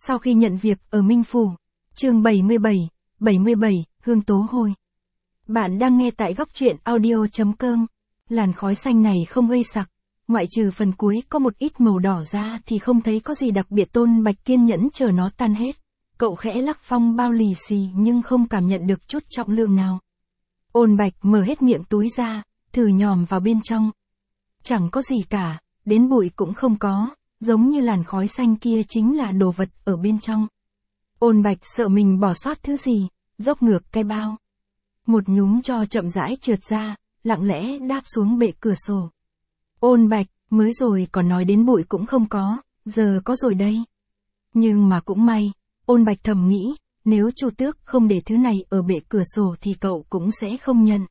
Sau khi nhận việc ở Minh Phủ, chương 77, Hương Tố Hồi. Bạn đang nghe tại góc truyện audio.com. Làn khói xanh này không gây sặc, ngoại trừ phần cuối có một ít màu đỏ ra thì không thấy có gì đặc biệt. Tôn Bạch kiên nhẫn chờ nó tan hết. Cậu khẽ lắc phong bao lì xì nhưng không cảm nhận được chút trọng lượng nào. Ôn Bạch mở hết miệng túi ra, thử nhòm vào bên trong. Chẳng có gì cả, đến bụi cũng không có, giống như làn khói xanh kia chính là đồ vật ở bên trong. Ôn Bạch sợ mình bỏ sót thứ gì, dốc ngược cái bao. Một nhúm tro chậm rãi trượt ra, lặng lẽ đáp xuống bệ cửa sổ. Ôn Bạch, mới rồi còn nói đến bụi cũng không có, giờ có rồi đây. Nhưng mà cũng may, Ôn Bạch thầm nghĩ, nếu Chu Tước không để thứ này ở bệ cửa sổ thì cậu cũng sẽ không nhận.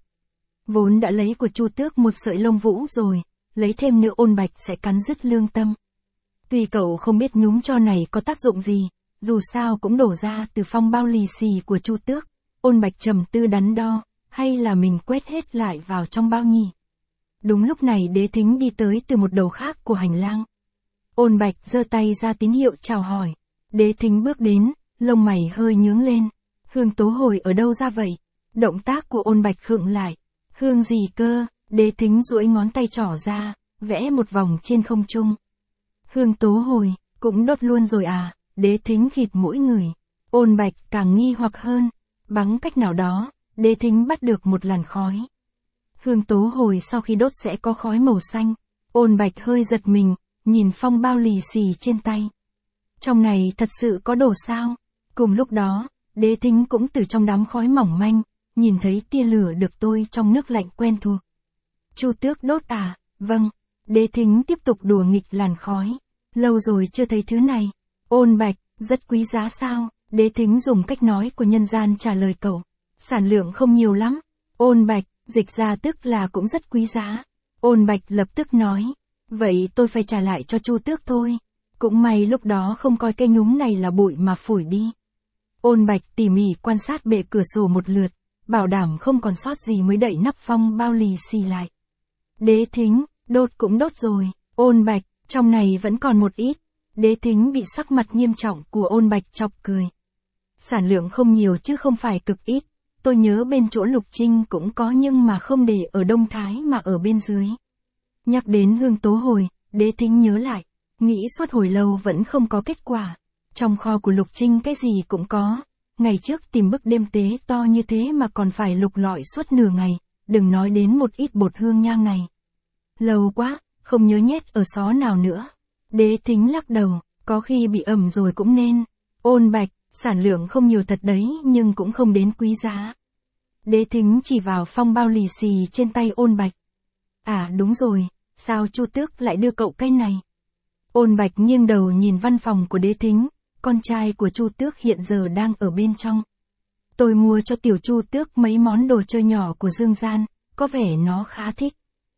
Vốn đã lấy của Chu Tước một sợi lông vũ rồi, lấy thêm nữa Ôn Bạch sẽ cắn rứt lương tâm. Tuy cậu không biết nhúm tro này có tác dụng gì, dù sao cũng đổ ra từ phong bao lì xì của Chu Tước. Ôn Bạch trầm tư đắn đo, hay là mình quét hết lại vào trong bao nhỉ? Đúng lúc này Đế Thính đi tới từ một đầu khác của hành lang. Ôn Bạch giơ tay ra tín hiệu chào hỏi. Đế Thính bước đến, lông mày hơi nhướng lên. Hương Tố Hồi ở đâu ra vậy? Động tác của Ôn Bạch khựng lại. Hương gì cơ? Đế Thính duỗi ngón tay trỏ ra, vẽ một vòng trên không trung. Hương Tố Hồi, cũng đốt luôn rồi à? Đế Thính khịt mũi ngửi. Ôn Bạch càng nghi hoặc hơn. Bằng cách nào đó, Đế Thính bắt được một làn khói. Hương Tố Hồi sau khi đốt sẽ có khói màu xanh. Ôn Bạch hơi giật mình, nhìn phong bao lì xì trên tay. Trong này thật sự có đồ sao? Cùng lúc đó, Đế Thính cũng từ trong đám khói mỏng manh, nhìn thấy tia lửa được tôi trong nước lạnh quen thuộc. Chu Tước đốt à? Vâng. Đế Thính tiếp tục đùa nghịch làn khói. Lâu rồi chưa thấy thứ này. Ôn Bạch, rất quý giá sao? Đế Thính dùng cách nói của nhân gian trả lời cậu. Sản lượng không nhiều lắm. Ôn Bạch, dịch ra tức là cũng rất quý giá. Ôn Bạch lập tức nói. Vậy tôi phải trả lại cho Chu Tước thôi. Cũng may lúc đó không coi cây nhúm này là bụi mà phủi đi. Ôn Bạch tỉ mỉ quan sát bệ cửa sổ một lượt, bảo đảm không còn sót gì mới đậy nắp phong bao lì xì lại. Đế Thính, đốt cũng đốt rồi. Ôn Bạch, trong này vẫn còn một ít. Đế Thính bị sắc mặt nghiêm trọng của Ôn Bạch chọc cười. Sản lượng không nhiều chứ không phải cực ít. Tôi nhớ bên chỗ Lục Trinh cũng có nhưng mà không để ở Đông Thái mà ở bên dưới. Nhắc đến Hương Tố Hồi, Đế Thính nhớ lại. Nghĩ suốt hồi lâu vẫn không có kết quả. Trong kho của Lục Trinh cái gì cũng có. Ngày trước tìm bức đêm tế to như thế mà còn phải lục lọi suốt nửa ngày. Đừng nói đến một ít bột hương nhang này. Lâu quá, không nhớ nhét ở xó nào nữa. Đế Thính lắc đầu, có khi bị ẩm rồi cũng nên. Ôn Bạch, sản lượng không nhiều thật đấy nhưng cũng không đến quý giá. Đế Thính chỉ vào phong bao lì xì trên tay Ôn Bạch. À đúng rồi, sao Chu Tước lại đưa cậu cái này? Ôn Bạch nghiêng đầu nhìn văn phòng của Đế Thính, con trai của Chu Tước hiện giờ đang ở bên trong. Tôi mua cho tiểu Chu Tước mấy món đồ chơi nhỏ của Dương Gian, có vẻ nó khá thích.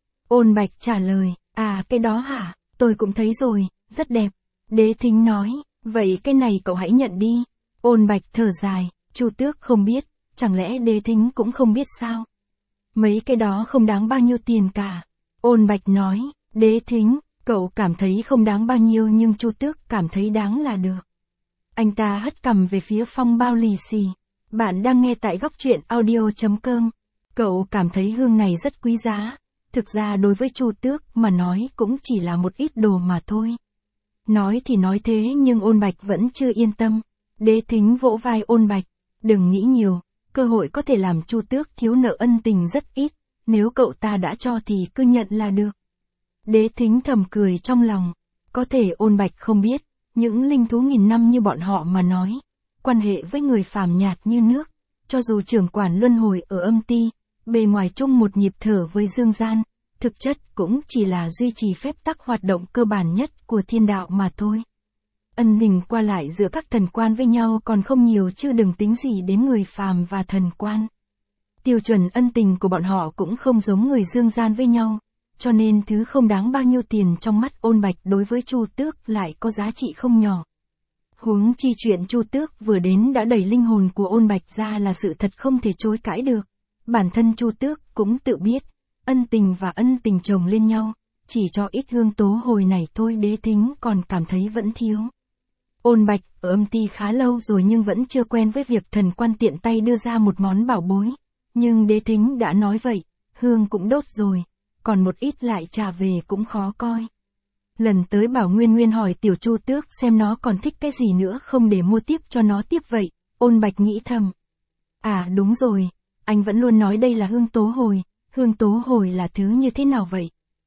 Ôn Bạch trả lời, à cái đó hả, tôi cũng thấy rồi, rất đẹp. Đế Thính nói, vậy cái này cậu hãy nhận đi. Ôn Bạch thở dài, Chu Tước không biết, chẳng lẽ Đế Thính cũng không biết sao? Mấy cái đó không đáng bao nhiêu tiền cả. Ôn Bạch nói, Đế Thính, cậu cảm thấy không đáng bao nhiêu nhưng Chu Tước cảm thấy đáng là được. Anh ta hất cằm về phía phong bao lì xì. Bạn đang nghe tại góc truyện audio.com. Cậu cảm thấy hương này rất quý giá. Thực ra đối với Chu Tước mà nói cũng chỉ là một ít đồ mà thôi. Nói thì nói thế nhưng Ôn Bạch vẫn chưa yên tâm. Đế Thính vỗ vai Ôn Bạch. Đừng nghĩ nhiều, cơ hội có thể làm Chu Tước thiếu nợ ân tình rất ít. Nếu cậu ta đã cho thì cứ nhận là được. Đế Thính thầm cười trong lòng. Có thể Ôn Bạch không biết, những linh thú nghìn năm như bọn họ mà nói, quan hệ với người phàm nhạt như nước. Cho dù trưởng quản luân hồi ở âm ti, bề ngoài chung một nhịp thở với Dương Gian, thực chất cũng chỉ là duy trì phép tắc hoạt động cơ bản nhất của thiên đạo mà thôi. Ân tình qua lại giữa các thần quan với nhau còn không nhiều chứ đừng tính gì đến người phàm và thần quan. Tiêu chuẩn ân tình của bọn họ cũng không giống người Dương Gian với nhau, cho nên thứ không đáng bao nhiêu tiền trong mắt Ôn Bạch đối với Chu Tước lại có giá trị không nhỏ. Huống chi chuyện Chu Tước vừa đến đã đẩy linh hồn của Ôn Bạch ra là sự thật không thể chối cãi được. Bản thân Chu Tước cũng tự biết, ân tình và ân tình chồng lên nhau, chỉ cho ít Hương Tố Hồi này thôi Đế Thính còn cảm thấy vẫn thiếu. Ôn Bạch ở âm ty khá lâu rồi nhưng vẫn chưa quen với việc thần quan tiện tay đưa ra một món bảo bối. Nhưng Đế Thính đã nói vậy, hương cũng đốt rồi, còn một ít lại trả về cũng khó coi. Lần tới bảo Nguyên Nguyên hỏi tiểu Chu Tước xem nó còn thích cái gì nữa không để mua tiếp cho nó tiếp vậy. Ôn Bạch nghĩ thầm. À đúng rồi, anh vẫn luôn nói đây là hương tố hồi, hương tố hồi là thứ như thế nào vậy?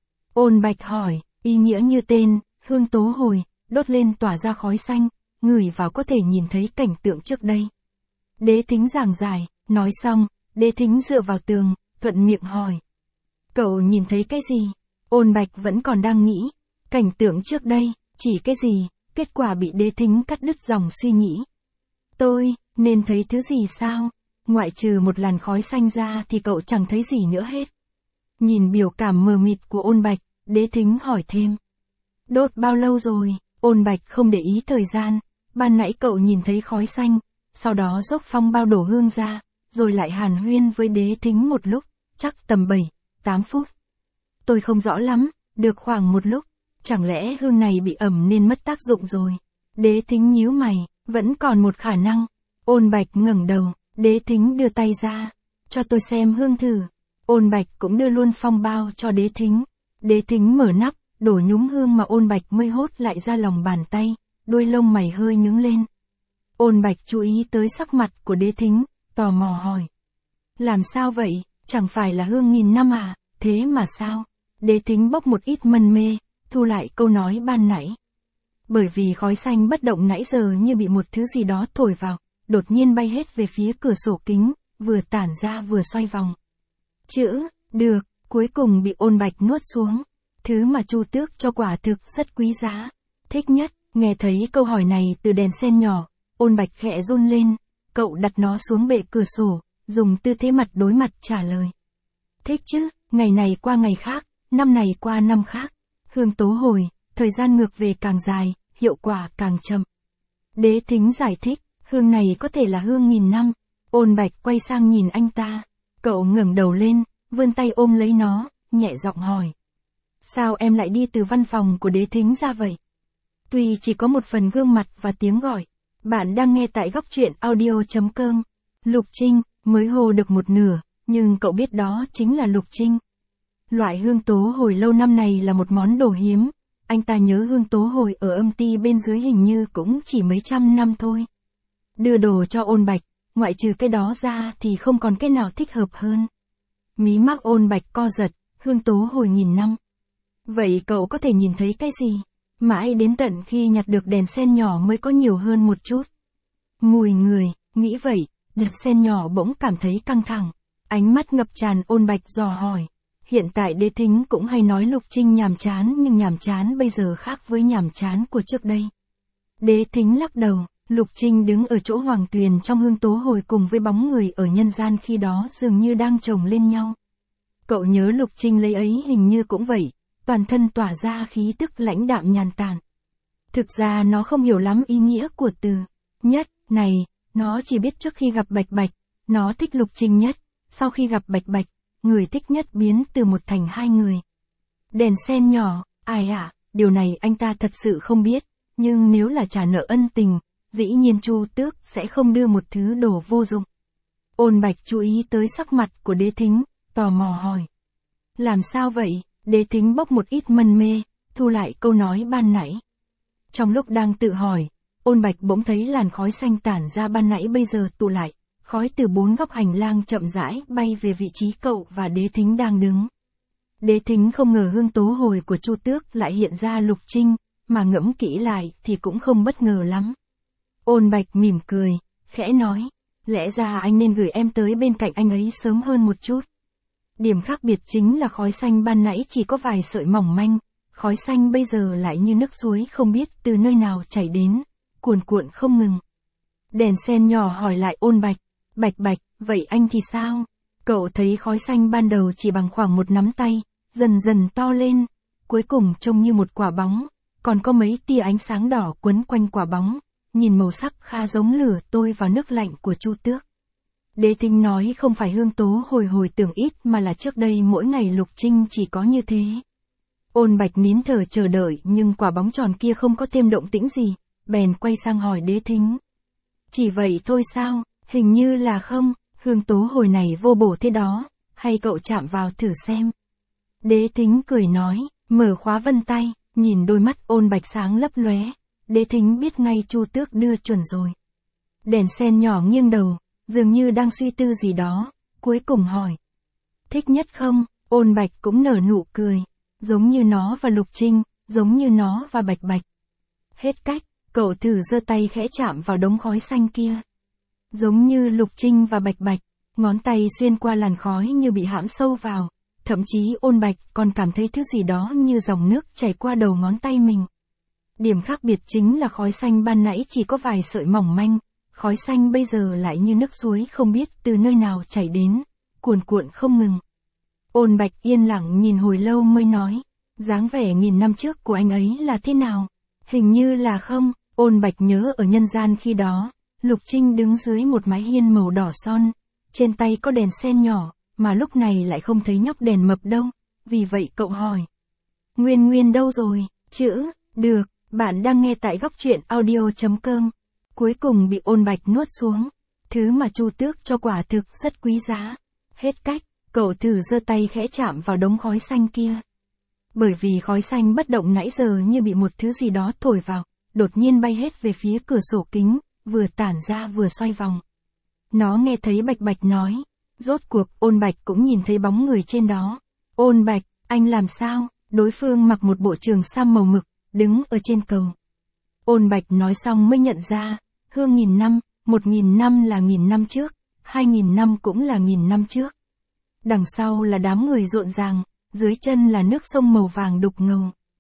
Ôn Bạch hỏi, ý nghĩa như tên, hương tố hồi, đốt lên tỏa ra khói xanh, ngửi vào có thể nhìn thấy cảnh tượng trước đây. Đế Thính giảng giải, nói xong, Đế Thính dựa vào tường, thuận miệng hỏi. Cậu nhìn thấy cái gì? Ôn Bạch vẫn còn đang nghĩ, cảnh tượng trước đây, chỉ cái gì, kết quả bị Đế Thính cắt đứt dòng suy nghĩ. Tôi, nên thấy thứ gì sao? Ngoại trừ một làn khói xanh ra thì cậu chẳng thấy gì nữa hết. Nhìn biểu cảm mờ mịt của Ôn Bạch, Đế Thính hỏi thêm. Đốt bao lâu rồi? Ôn Bạch không để ý thời gian, ban nãy cậu nhìn thấy khói xanh, sau đó dốc phong bao đổ hương ra, rồi lại hàn huyên với Đế Thính một lúc, chắc tầm 7-8 phút. Tôi không rõ lắm, được khoảng một lúc, chẳng lẽ hương này bị ẩm nên mất tác dụng rồi? Đế Thính nhíu mày, vẫn còn một khả năng. Ôn Bạch ngẩng đầu, Đế Thính đưa tay ra, cho tôi xem hương thử. Ôn Bạch cũng đưa luôn phong bao cho Đế Thính. Đế Thính mở nắp, đổ nhúm hương mà Ôn Bạch mới hốt lại ra lòng bàn tay, đuôi lông mày hơi nhướng lên. Ôn Bạch chú ý tới sắc mặt của Đế Thính, tò mò hỏi. Làm sao vậy, chẳng phải là hương nghìn năm à, thế mà sao? Đế Thính bốc một ít mân mê, thu lại câu nói ban nãy. Bởi vì khói xanh bất động nãy giờ như bị một thứ gì đó thổi vào, đột nhiên bay hết về phía cửa sổ kính, vừa tản ra vừa xoay vòng. Chữ, được, cuối cùng bị Ôn Bạch nuốt xuống. Thứ mà Chu Tước cho quả thực rất quý giá. Thích nhất, nghe thấy câu hỏi này từ đèn sen nhỏ, Ôn Bạch khẽ run lên, cậu đặt nó xuống bệ cửa sổ, dùng tư thế mặt đối mặt trả lời. Thích chứ, ngày này qua ngày khác, năm này qua năm khác. Hương tố hồi, thời gian ngược về càng dài, hiệu quả càng chậm. Đế Thính giải thích, hương này có thể là hương nghìn năm. Ôn Bạch quay sang nhìn anh ta. Cậu ngẩng đầu lên, vươn tay ôm lấy nó, nhẹ giọng hỏi. Sao em lại đi từ văn phòng của Đế Thính ra vậy? Tuy chỉ có một phần gương mặt và tiếng gọi. Bạn đang nghe tại góc truyện audio.com. Lục Trinh, mới hô được một nửa, nhưng cậu biết đó chính là Lục Trinh. Loại hương tố hồi lâu năm này là một món đồ hiếm. Anh ta nhớ hương tố hồi ở âm ty bên dưới hình như cũng chỉ mấy trăm năm thôi. Đưa đồ cho Ôn Bạch, ngoại trừ cái đó ra thì không còn cái nào thích hợp hơn. Mí mắt Ôn Bạch co giật, hương tố hồi nghìn năm. Vậy cậu có thể nhìn thấy cái gì? Mãi đến tận khi nhặt được đèn sen nhỏ mới có nhiều hơn một chút. Mùi người, nghĩ vậy, đèn sen nhỏ bỗng cảm thấy căng thẳng. Ánh mắt ngập tràn Ôn Bạch dò hỏi. Hiện tại Đế Thính cũng hay nói Lục Trinh nhàm chán nhưng nhàm chán bây giờ khác với nhàm chán của trước đây. Đế Thính lắc đầu, Lục Trinh đứng ở chỗ Hoàng Tuyền trong hương tố hồi cùng với bóng người ở nhân gian khi đó dường như đang chồng lên nhau. Cậu nhớ Lục Trinh lấy ấy hình như cũng vậy, toàn thân tỏa ra khí tức lãnh đạm nhàn tản. Thực ra nó không hiểu lắm ý nghĩa của từ nhất này, nó chỉ biết trước khi gặp Bạch Bạch, nó thích Lục Trinh nhất, sau khi gặp Bạch Bạch, người thích nhất biến từ một thành hai người. Đèn sen nhỏ, ai ạ, điều này anh ta thật sự không biết, nhưng nếu là trả nợ ân tình, dĩ nhiên Chu Tước sẽ không đưa một thứ đồ vô dụng. Ôn Bạch chú ý tới sắc mặt của Đế Thính, tò mò hỏi. Làm sao vậy? Đế Thính bốc một ít mân mê, thu lại câu nói ban nãy. Trong lúc đang tự hỏi, Ôn Bạch bỗng thấy làn khói xanh tản ra ban nãy bây giờ tụ lại, khói từ bốn góc hành lang chậm rãi bay về vị trí cậu và Đế Thính đang đứng. Đế Thính không ngờ hương tố hồi của Chu Tước lại hiện ra Lục Trinh, mà ngẫm kỹ lại thì cũng không bất ngờ lắm. Ôn Bạch mỉm cười, khẽ nói, lẽ ra anh nên gửi em tới bên cạnh anh ấy sớm hơn một chút. Điểm khác biệt chính là khói xanh ban nãy chỉ có vài sợi mỏng manh, khói xanh bây giờ lại như nước suối không biết từ nơi nào chảy đến, cuồn cuộn không ngừng. Đèn sen nhỏ hỏi lại Ôn Bạch, Bạch Bạch, vậy anh thì sao? Cậu thấy khói xanh ban đầu chỉ bằng khoảng một nắm tay, dần dần to lên, cuối cùng trông như một quả bóng, còn có mấy tia ánh sáng đỏ quấn quanh quả bóng, nhìn màu sắc khá giống lửa tôi vào nước lạnh của Chu Tước. Đế Thính nói không phải hương tố hồi hồi tưởng ít mà là trước đây mỗi ngày Lục Trinh chỉ có như thế. Ôn Bạch nín thở chờ đợi nhưng quả bóng tròn kia không có thêm động tĩnh gì, bèn quay sang hỏi Đế Thính. Chỉ vậy thôi sao, hình như là không, hương tố hồi này vô bổ thế đó, hay cậu chạm vào thử xem. Đế Thính cười nói, mở khóa vân tay, nhìn đôi mắt Ôn Bạch sáng lấp lóe, Đế Thính biết ngay Chu Tước đưa chuẩn rồi. Đèn sen nhỏ nghiêng đầu, dường như đang suy tư gì đó, cuối cùng hỏi. Thích nhất không? Ôn Bạch cũng nở nụ cười, giống như nó và Lục Trinh, giống như nó và Bạch Bạch. Hết cách, cậu thử giơ tay khẽ chạm vào đống khói xanh kia. Giống như Lục Trinh và Bạch Bạch, ngón tay xuyên qua làn khói như bị hãm sâu vào, thậm chí Ôn Bạch còn cảm thấy thứ gì đó như dòng nước chảy qua đầu ngón tay mình. Điểm khác biệt chính là khói xanh ban nãy chỉ có vài sợi mỏng manh, khói xanh bây giờ lại như nước suối không biết từ nơi nào chảy đến, cuồn cuộn không ngừng. Ôn Bạch yên lặng nhìn hồi lâu mới nói, dáng vẻ 1000 năm trước của anh ấy là thế nào? Hình như là không, Ôn Bạch nhớ ở nhân gian khi đó, Lục Trinh đứng dưới một mái hiên màu đỏ son, trên tay có đèn sen nhỏ, mà lúc này lại không thấy nhóc đèn mập đâu, vì vậy cậu hỏi. Nguyên Nguyên đâu rồi? Chữ, được, bạn đang nghe tại góc truyện audio.com. Cuối cùng bị Ôn Bạch nuốt xuống, thứ mà Chu Tước cho quả thực rất quý giá. Hết cách, cậu thử giơ tay khẽ chạm vào đống khói xanh kia. Bởi vì khói xanh bất động nãy giờ như bị một thứ gì đó thổi vào, đột nhiên bay hết về phía cửa sổ kính, vừa tản ra vừa xoay vòng. Nó nghe thấy Bạch Bạch nói, rốt cuộc Ôn Bạch cũng nhìn thấy bóng người trên đó. Ôn Bạch, anh làm sao? Đối phương mặc một bộ trường sam màu mực, đứng ở trên cầu. Ôn Bạch nói xong mới nhận ra, hương 1000 năm, 1000 năm là 1000 năm trước, 2000 năm cũng là 1000 năm trước. Đằng sau là đám người rộn ràng, dưới chân là nước sông màu vàng đục ngầu.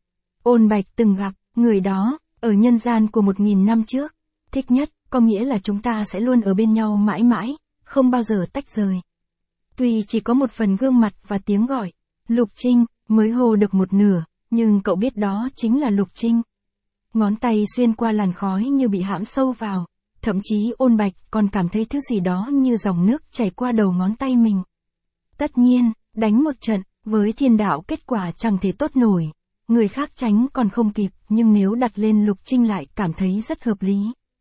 Ôn Bạch từng gặp, người đó, ở nhân gian của 1000 năm trước. Thích nhất, có nghĩa là chúng ta sẽ luôn ở bên nhau mãi mãi, không bao giờ tách rời. Tuy chỉ có một phần gương mặt và tiếng gọi, Lục Trinh, mới hô được một nửa, nhưng cậu biết đó chính là Lục Trinh. Ngón tay xuyên qua làn khói như bị hãm sâu vào, thậm chí Ôn Bạch còn cảm thấy thứ gì đó như dòng nước chảy qua đầu ngón tay mình. Tất nhiên, đánh một trận, với thiên đạo kết quả chẳng thể tốt nổi. Người khác tránh còn không kịp, nhưng nếu đặt lên Lục Trinh lại cảm thấy rất hợp lý.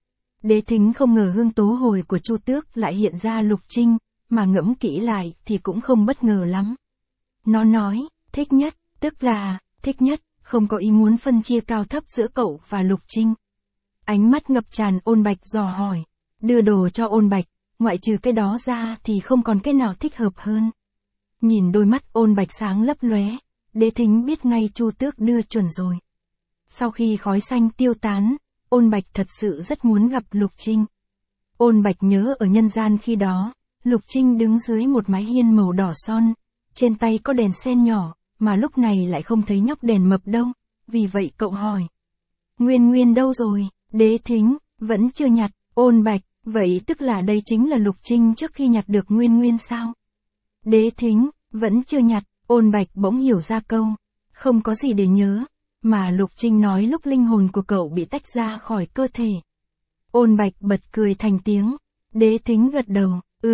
Đế Thính không ngờ hương tố hồi của Chu Tước lại hiện ra Lục Trinh, mà ngẫm kỹ lại thì cũng không bất ngờ lắm. Nó nói, thích nhất, tức là, thích nhất, không có ý muốn phân chia cao thấp giữa cậu và Lục Trinh. Ánh mắt ngập tràn Ôn Bạch dò hỏi, đưa đồ cho Ôn Bạch, ngoại trừ cái đó ra thì không còn cái nào thích hợp hơn. Nhìn đôi mắt Ôn Bạch sáng lấp lóe, Đế Thính biết ngay Chu Tước đưa chuẩn rồi. Sau khi khói xanh tiêu tán, Ôn Bạch thật sự rất muốn gặp Lục Trinh. Ôn Bạch nhớ ở nhân gian khi đó, Lục Trinh đứng dưới một mái hiên màu đỏ son, trên tay có đèn sen nhỏ, mà lúc này lại không thấy nhóc đèn mập đâu, vì vậy cậu hỏi. Nguyên Nguyên đâu rồi? Đế Thính, vẫn chưa nhặt. Ôn Bạch, vậy tức là đây chính là Lục Trinh trước khi nhặt được Nguyên Nguyên sao? Đế Thính, vẫn chưa nhặt. Ôn Bạch bỗng hiểu ra câu, không có gì để nhớ, mà Lục Trinh nói lúc linh hồn của cậu bị tách ra khỏi cơ thể. Ôn Bạch bật cười thành tiếng. Đế Thính gật đầu,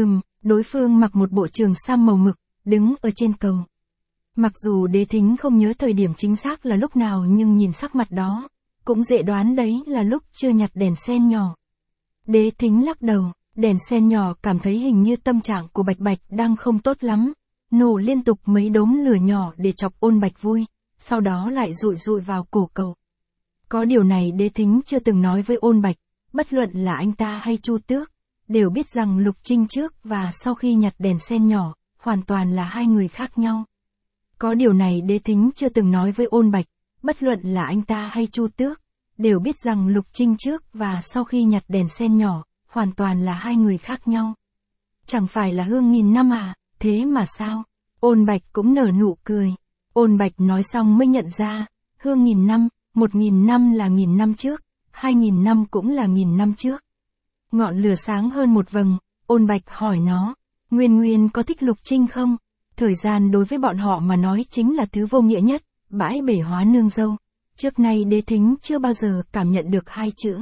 đối phương mặc một bộ trường sam màu mực, đứng ở trên cầu. Mặc dù Đế Thính không nhớ thời điểm chính xác là lúc nào nhưng nhìn sắc mặt đó, cũng dễ đoán đấy là lúc chưa nhặt đèn sen nhỏ. Đế Thính lắc đầu, đèn sen nhỏ cảm thấy hình như tâm trạng của Bạch Bạch đang không tốt lắm, nổ liên tục mấy đốm lửa nhỏ để chọc Ôn Bạch vui, sau đó lại rụi rụi vào cổ cậu. Có điều này Đế Thính chưa từng nói với Ôn Bạch, bất luận là anh ta hay Chu Tước, đều biết rằng Lục Trinh trước và sau khi nhặt đèn sen nhỏ, hoàn toàn là hai người khác nhau. Có điều này Đế Thính chưa từng nói với Ôn Bạch, bất luận là anh ta hay Chu Tước, đều biết rằng Lục Trinh trước và sau khi nhặt đèn sen nhỏ, hoàn toàn là hai người khác nhau. Chẳng phải là hương 1000 năm à, thế mà sao? Ôn Bạch cũng nở nụ cười. Ôn Bạch nói xong mới nhận ra, hương 1000 năm, 1000 năm là 1000 năm trước, 2000 năm cũng là 1000 năm trước. Ngọn lửa sáng hơn một vầng, Ôn Bạch hỏi nó, Nguyên Nguyên có thích Lục Trinh không? Thời gian đối với bọn họ mà nói chính là thứ vô nghĩa nhất, bãi bể hóa nương dâu. Trước nay Đế Thính chưa bao giờ cảm nhận được hai chữ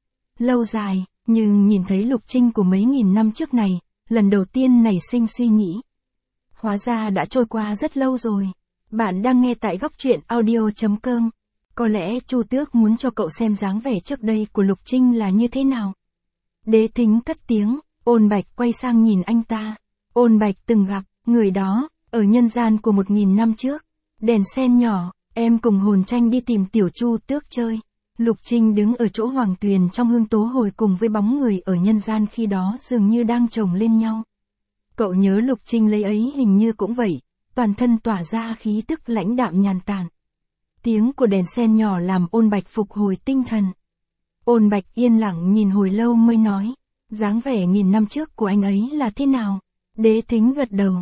lâu dài, nhưng nhìn thấy Lục Trinh của mấy nghìn năm trước này, lần đầu tiên nảy sinh suy nghĩ. Hóa ra đã trôi qua rất lâu rồi. Bạn đang nghe tại góc truyện audio.com. Có lẽ Chu Tước muốn cho cậu xem dáng vẻ trước đây của Lục Trinh là như thế nào. Đế Thính cất tiếng, Ôn Bạch quay sang nhìn anh ta. Ôn Bạch từng gặp, người đó, ở nhân gian của 1000 năm trước. Đèn sen nhỏ, em cùng Hồn Tranh đi tìm tiểu Chu Tước chơi. Lục Trinh đứng ở chỗ Hoàng Tuyền trong Hương Tố Hồi cùng với bóng người ở nhân gian khi đó dường như đang chồng lên nhau. Cậu nhớ Lục Trinh lấy ấy hình như cũng vậy, toàn thân tỏa ra khí tức lãnh đạm nhàn tản. Tiếng của đèn sen nhỏ làm Ôn Bạch phục hồi tinh thần. Ôn Bạch yên lặng nhìn hồi lâu mới nói, dáng vẻ 1000 năm trước của anh ấy là thế nào? Đế Thính gật đầu,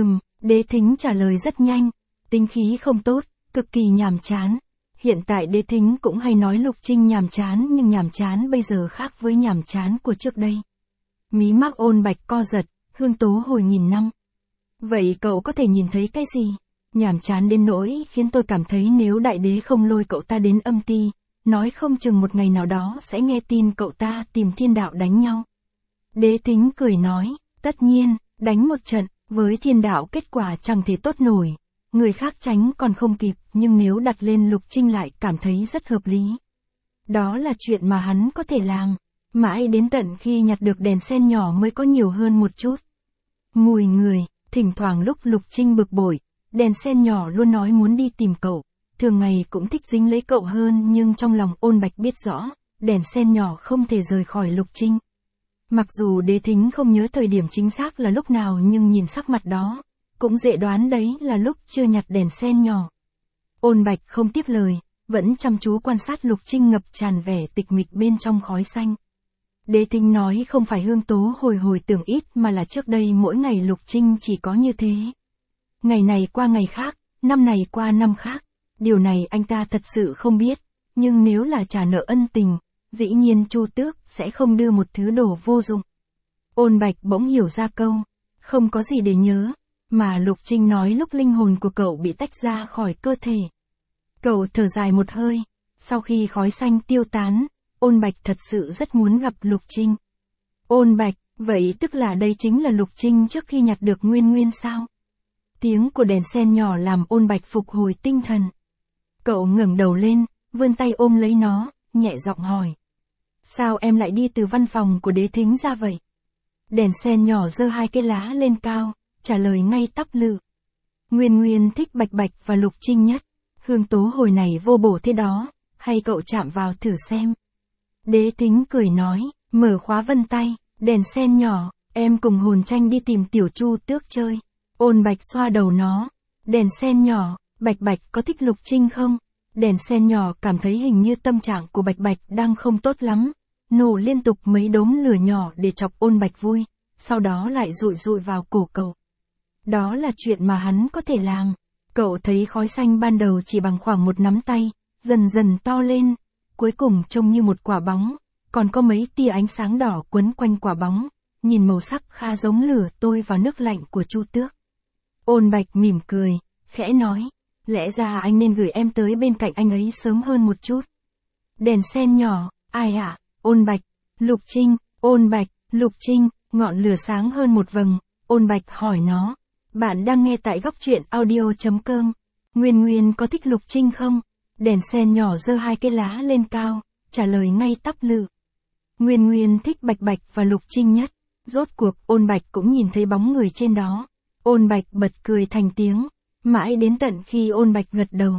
Đế Thính trả lời rất nhanh, tính khí không tốt, cực kỳ nhàm chán. Hiện tại Đế Thính cũng hay nói Lục Trinh nhàm chán nhưng nhàm chán bây giờ khác với nhàm chán của trước đây. Mí mắt Ôn Bạch co giật, Hương Tố Hồi 1000 năm. Vậy cậu có thể nhìn thấy cái gì? Nhàm chán đến nỗi khiến tôi cảm thấy nếu đại đế không lôi cậu ta đến âm ti, nói không chừng một ngày nào đó sẽ nghe tin cậu ta tìm thiên đạo đánh nhau. Đế Thính cười nói, tất nhiên, đánh một trận, với thiên đạo kết quả chẳng thể tốt nổi. Người khác tránh còn không kịp, nhưng nếu đặt lên Lục Trinh lại cảm thấy rất hợp lý. Đó là chuyện mà hắn có thể làm, mãi đến tận khi nhặt được đèn sen nhỏ mới có nhiều hơn một chút. Mùi người, thỉnh thoảng lúc Lục Trinh bực bội, đèn sen nhỏ luôn nói muốn đi tìm cậu, thường ngày cũng thích dính lấy cậu hơn nhưng trong lòng Ôn Bạch biết rõ, đèn sen nhỏ không thể rời khỏi Lục Trinh. Mặc dù Đế Thính không nhớ thời điểm chính xác là lúc nào nhưng nhìn sắc mặt đó, cũng dễ đoán đấy là lúc chưa nhặt đèn sen nhỏ. Ôn Bạch không tiếp lời, vẫn chăm chú quan sát Lục Trinh ngập tràn vẻ tịch mịch bên trong khói xanh. Đế Thính nói không phải Hương Tố hồi tưởng ít mà là trước đây mỗi ngày Lục Trinh chỉ có như thế. Ngày này qua ngày khác, năm này qua năm khác, điều này anh ta thật sự không biết, nhưng nếu là trả nợ ân tình, dĩ nhiên Chu Tước sẽ không đưa một thứ đồ vô dụng. Ôn Bạch bỗng hiểu ra câu, không có gì để nhớ, mà Lục Trinh nói lúc linh hồn của cậu bị tách ra khỏi cơ thể. Cậu thở dài một hơi, sau khi khói xanh tiêu tán, Ôn Bạch thật sự rất muốn gặp Lục Trinh. Ôn Bạch, vậy tức là đây chính là Lục Trinh trước khi nhặt được Nguyên Nguyên sao? Tiếng của đèn sen nhỏ làm Ôn Bạch phục hồi tinh thần. Cậu ngẩng đầu lên, vươn tay ôm lấy nó, nhẹ giọng hỏi. Sao em lại đi từ văn phòng của Đế Thính ra vậy? Đèn sen nhỏ giơ hai cái lá lên cao, trả lời ngay tắp lự. Nguyên Nguyên thích Bạch Bạch và Lục Trinh nhất. Hương Tố Hồi này vô bổ thế đó, hay cậu chạm vào thử xem. Đế Thính cười nói, mở khóa vân tay, đèn sen nhỏ, em cùng Hồn Tranh đi tìm tiểu Chu Tước chơi. Ôn Bạch xoa đầu nó, đèn sen nhỏ, Bạch Bạch có thích Lục Trinh không? Đèn sen nhỏ cảm thấy hình như tâm trạng của Bạch Bạch đang không tốt lắm, nổ liên tục mấy đốm lửa nhỏ để chọc Ôn Bạch vui, sau đó lại dụi vào cổ cậu. Đó là chuyện mà hắn có thể làm. Cậu thấy khói xanh ban đầu chỉ bằng khoảng một nắm tay, dần dần to lên, cuối cùng trông như một quả bóng, còn có mấy tia ánh sáng đỏ quấn quanh quả bóng, nhìn màu sắc khá giống lửa tôi vào nước lạnh của Chu Tước. Ôn Bạch mỉm cười, khẽ nói, lẽ ra anh nên gửi em tới bên cạnh anh ấy sớm hơn một chút. Đèn sen nhỏ, ai ạ? Ôn Bạch, Lục Trinh, Ôn Bạch, Lục Trinh, ngọn lửa sáng hơn một vầng, Ôn Bạch hỏi nó. Bạn đang nghe tại góc truyện audio.com. Nguyên Nguyên có thích Lục Trinh không? Đèn sen nhỏ giơ hai cái lá lên cao, trả lời ngay tắp lự. Nguyên Nguyên thích Bạch Bạch và Lục Trinh nhất. Rốt cuộc Ôn Bạch cũng nhìn thấy bóng người trên đó. Ôn Bạch bật cười thành tiếng. Mãi đến tận khi Ôn Bạch gật đầu.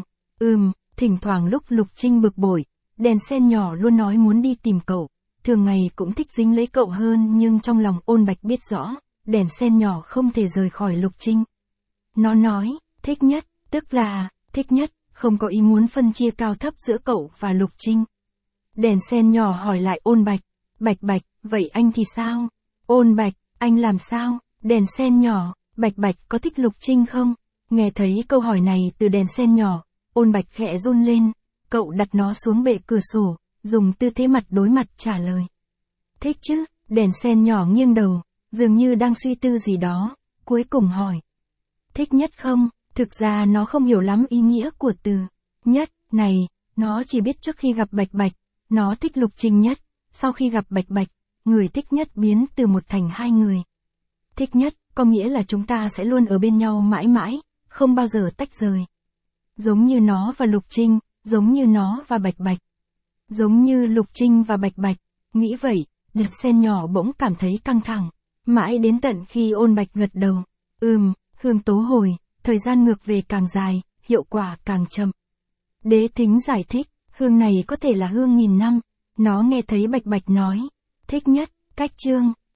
Thỉnh thoảng lúc Lục Trinh bực bội, đèn sen nhỏ luôn nói muốn đi tìm cậu. Thường ngày cũng thích dính lấy cậu hơn nhưng trong lòng Ôn Bạch biết rõ. Đèn sen nhỏ không thể rời khỏi Lục Trinh. Nó nói, thích nhất, tức là, thích nhất, không có ý muốn phân chia cao thấp giữa cậu và Lục Trinh. Đèn sen nhỏ hỏi lại Ôn Bạch, Bạch Bạch, vậy anh thì sao? Ôn Bạch, anh làm sao? Đèn sen nhỏ, Bạch Bạch có thích Lục Trinh không? Nghe thấy câu hỏi này từ đèn sen nhỏ, Ôn Bạch khẽ run lên, cậu đặt nó xuống bệ cửa sổ, dùng tư thế mặt đối mặt trả lời. Thích chứ, đèn sen nhỏ nghiêng đầu. Dường như đang suy tư gì đó, cuối cùng hỏi. Thích nhất không? Thực ra nó không hiểu lắm ý nghĩa của từ nhất này, nó chỉ biết trước khi gặp Bạch Bạch, nó thích Lục Trinh nhất, sau khi gặp Bạch Bạch, người thích nhất biến từ một thành hai người. Thích nhất, có nghĩa là chúng ta sẽ luôn ở bên nhau mãi mãi, không bao giờ tách rời. Giống như nó và Lục Trinh, giống như nó và Bạch Bạch. Giống như Lục Trinh và Bạch Bạch, nghĩ vậy, Đợt Sen nhỏ bỗng cảm thấy căng thẳng. Mãi đến tận khi Ôn Bạch gật đầu. Hương tố hồi, thời gian ngược về càng dài, hiệu quả càng chậm. Đế Thính giải thích, hương này có thể là hương nghìn năm. Nó nghe thấy Bạch Bạch nói, thích nhất, cách chương.